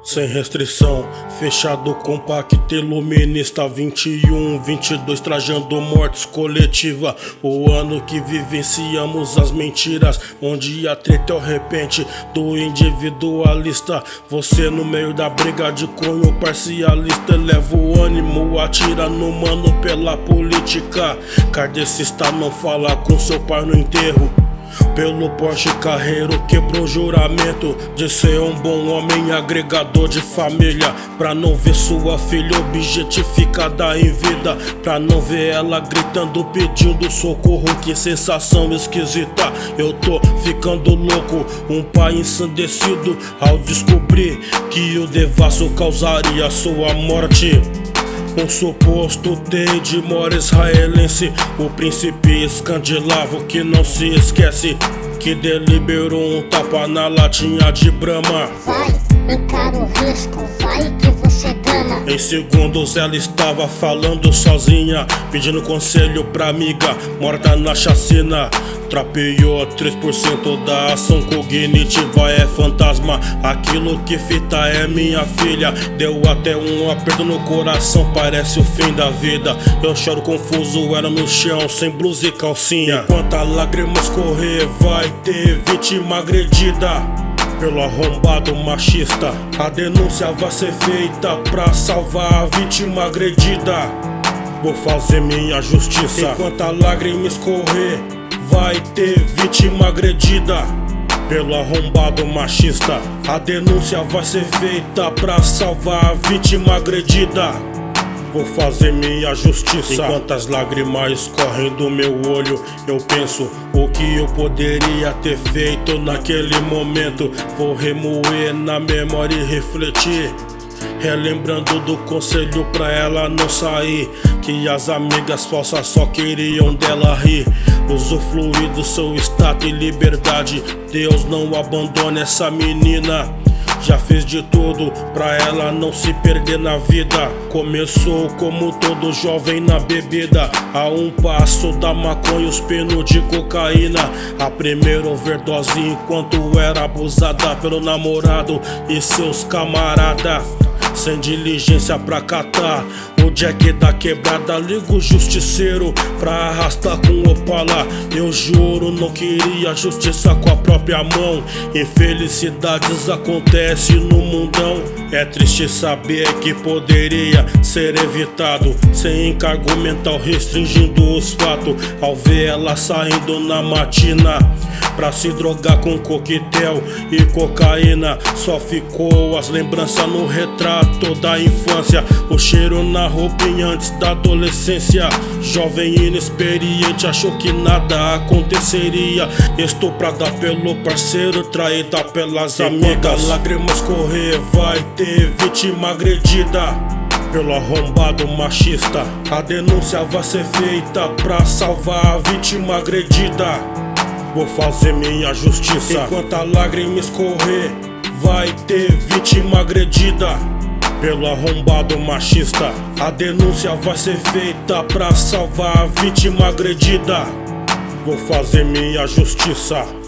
Sem restrição, fechado compacto, iluminista 21, 22, trajando mortes coletiva. O ano que vivenciamos as mentiras, onde a treta é o repente do individualista. Você no meio da briga de cunho parcialista, eleva o ânimo, atira no mano pela política. Kardecista não fala com seu pai no enterro. Pelo Porsche Carreiro quebrou o juramento de ser um bom homem, agregador de família. Pra não ver sua filha objetificada em vida, pra não ver ela gritando pedindo socorro. Que sensação esquisita, eu tô ficando louco. Um pai ensandecido ao descobrir que o devasso causaria sua morte. Um suposto tei de mora israelense, o príncipe escandinavo que não se esquece, que deliberou um tapa na latinha de Brahma. Vai, encara o risco, vai que você gana. Em segundos ela estava falando sozinha, pedindo conselho pra amiga morta na chacina. Trapeou 3% da ação cognitiva, é fantasma. Aquilo que fita é minha filha. Deu até um aperto no coração, parece o fim da vida. Eu choro confuso, era no chão, sem blusa e calcinha. Enquanto a lágrimas correr, vai ter vítima agredida pelo arrombado machista. A denúncia vai ser feita pra salvar a vítima agredida. Vou fazer minha justiça. Enquanto a lágrima escorrer, vai ter vítima agredida pelo arrombado machista. A denúncia vai ser feita pra salvar a vítima agredida. Vou fazer minha justiça. Enquanto as lágrimas escorrem do meu olho, eu penso o que eu poderia ter feito naquele momento. Vou remoer na memória e refletir, relembrando do conselho pra ela não sair, que as amigas falsas só queriam dela rir. Usufruir do seu status e liberdade, Deus não abandone essa menina. Já fiz de tudo pra ela não se perder na vida. Começou como todo jovem na bebida, a um passo da maconha, os pinos de cocaína. A primeira overdose enquanto era abusada pelo namorado e seus camaradas. Sem diligência pra catar o jack da quebrada, liga o justiceiro pra arrastar com o Opala. Eu juro, não queria justiça com a própria mão. Infelicidades acontecem no mundão. É triste saber que poderia ser evitado, sem encargo mental restringindo os fatos. Ao ver ela saindo na matina pra se drogar com coquetel e cocaína, só ficou as lembranças no retrato da infância. O cheiro na roupinha antes da adolescência. Jovem inexperiente achou que nada aconteceria. Estuprada pelo parceiro, traída pelas amigas. Lágrimas correr, vai ter vítima agredida pelo arrombado machista. A denúncia vai ser feita pra salvar a vítima agredida. Vou fazer minha justiça. Enquanto a lágrima escorrer, vai ter vítima agredida pelo arrombado machista. A denúncia vai ser feita pra salvar a vítima agredida. Vou fazer minha justiça.